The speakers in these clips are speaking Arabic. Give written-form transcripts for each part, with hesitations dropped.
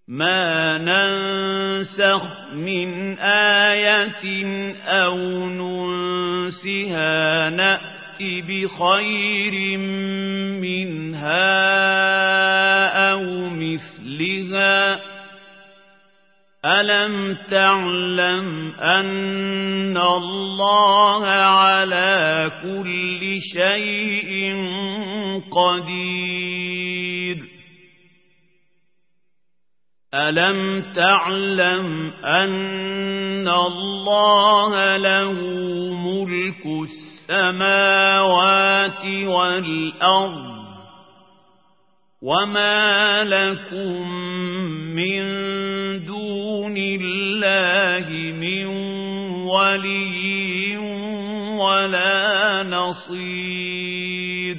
ما ننسخ من آية أو ننسها نأت بخير منها أو مثلها ألم تعلم أن الله على كل شيء قدير ألم تعلم أن الله له ملك السماوات والأرض وما لكم من دون الله من ولي ولا نصير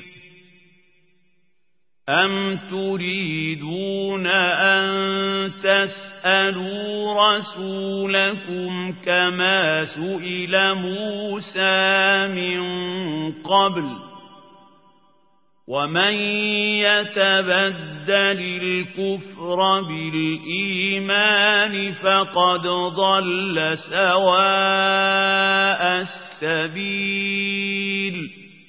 أم تريدون أن تسألوا رسولكم كما سئل موسى من قبل ومن يتبدل الكفر بالإيمان فقد ضل سواء السبيل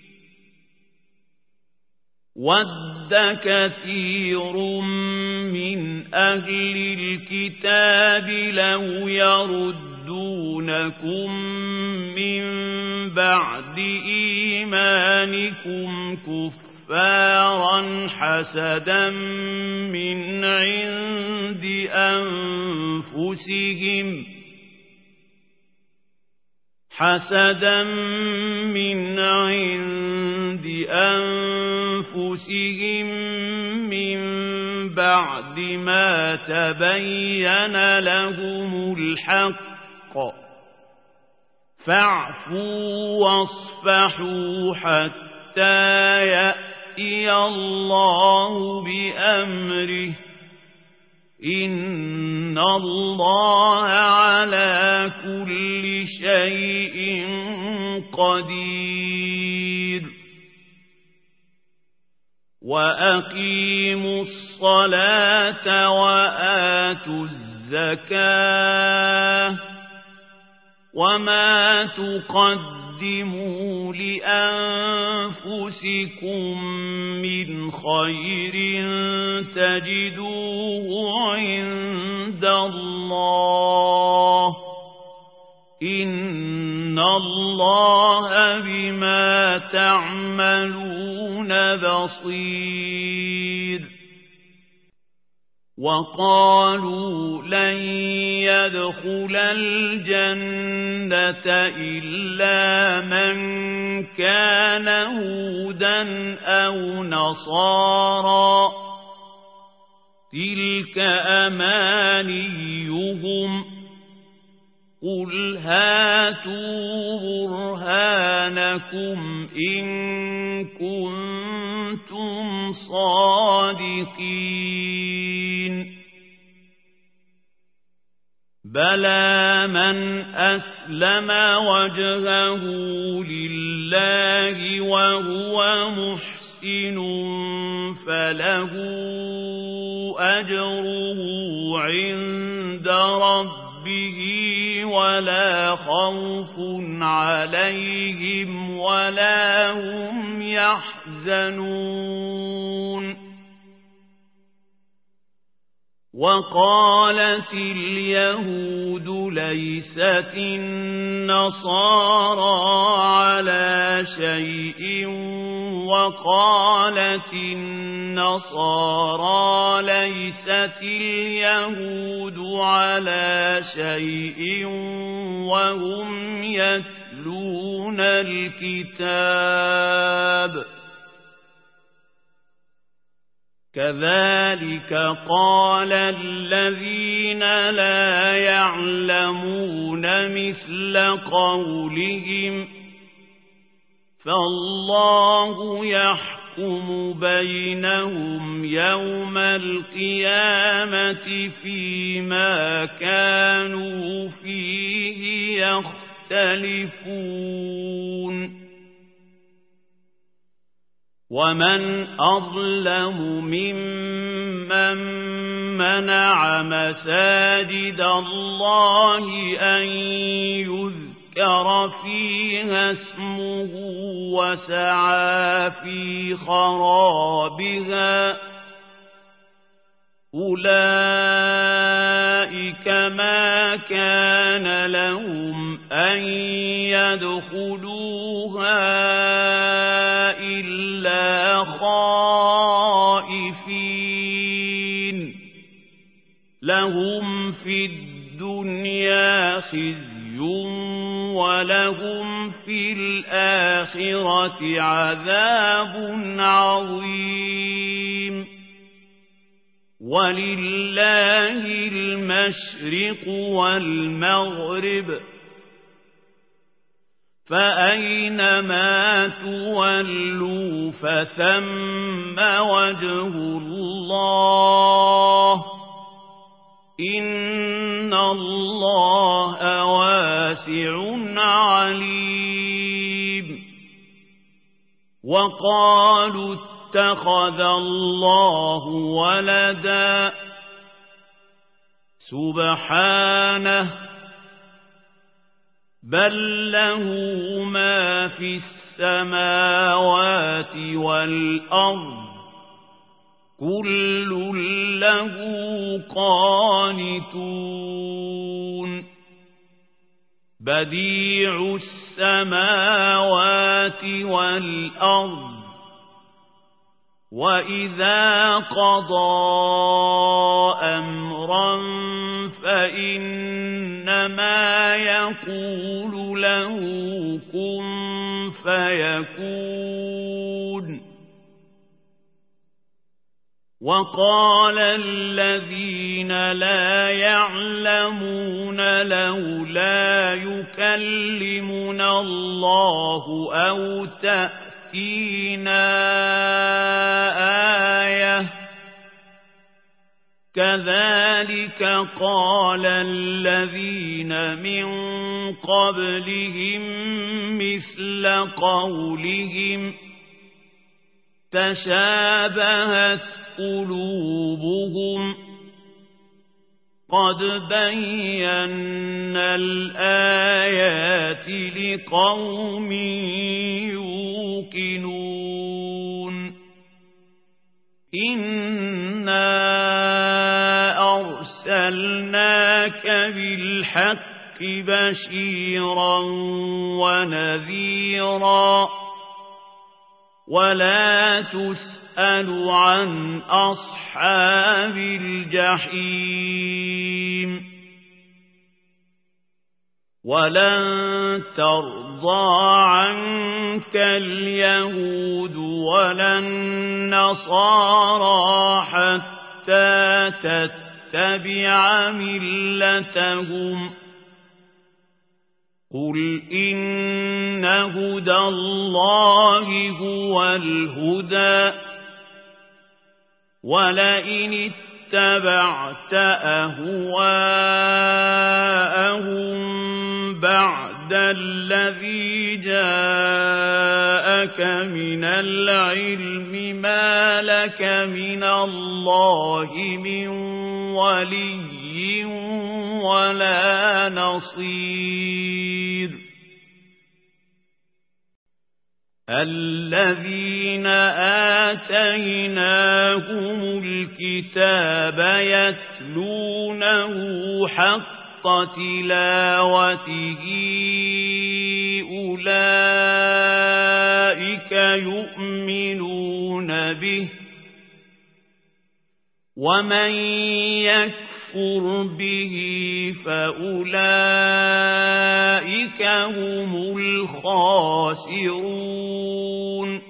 ود كثير من أهل الكتاب لو يردونكم من بعد إيمانكم كفارا حسدا من عند أنفسهم من بعد ما تبين لهم الحق فاعفوا واصفحوا حتى يأتي الله بأمره إن الله على كل شيء قدير وأقيموا الصلاة وآتوا الزكاة وما تقدموا لأنفسكم من خير تجدوه عند الله إن الله بما تعملون بصير وقالوا لن يدخل الجنة إلا من كان هودا أو نصارى تلك أمانيهم قل هاتوا برهانكم إن كنتم صادقين بلى من أسلم وجهه لله وهو محسن فله أجره عند ربه ولا خوف عليهم ولا هم يحزنون وقالت اليهود ليست النصارى على شيء وقالت النصارى ليست اليهود على شيء وهم يتلون الكتاب كذلك قال الذين لا يعلمون مثل قولهم فالله يحكم بينهم يوم القيامة فيما كانوا فيه يختلفون ومن أظلم ممن منع مساجد الله أن يذكر فيها اسمه وسعى في خرابها أولئك ما كان لهم أن يدخلوها إلا خائفين لهم في الدنيا خزي ولهم في الآخرة عذاب عظيم ولله المشرق والمغرب فأينما تولوا فثم وجه الله إن الله واسع عليم وقالوا اتخذ الله ولدا سبحانه بل له ما في السماوات والأرض كل له قانتون بديع السماوات والأرض وإذا قضى أمرا فإنما يقول له كن فيكون وقال الذين لا يعلمون لولا يكلمنا الله أو تأتينا آية كذلك قال الذين من قبلهم مثل قولهم تشابهت قلوبهم قد بينا الآيات لقوم يوقنون إنا أرسلناك بالحق بشيرا ونذيرا ولا تسأل عن أصحاب الجحيم ولن ترضى عنك اليهود ولا النصارى حتى تتبع ملتهم قل إن هدى الله هو الهدى ولئن اتبعت أهواءهم بعد الذي جاءك من العلم ما لك من الله من ولي ولا نصير الذين آتيناهم الكتاب يتلونه حق تلاوته أولئك يؤمنون به ومن يكفر به فأولئك هم الخاسرون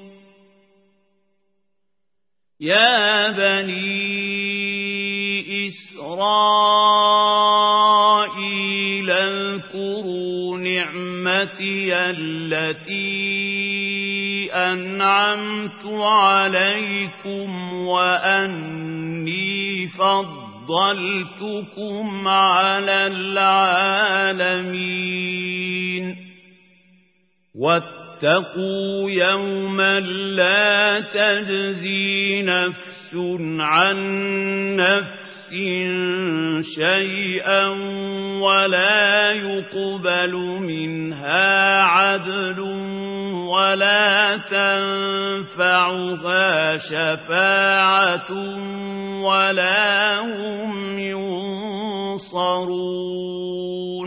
يا بني إسرائيل اذكروا نعمتي التي أنعمت عليكم وأني فضلتكم على العالمين واتقوا يوما لا تجزي نفس عن نفس شيئا ولا يقبل منها عدل ولا تنفعها شفاعة ولا هم ينصرون.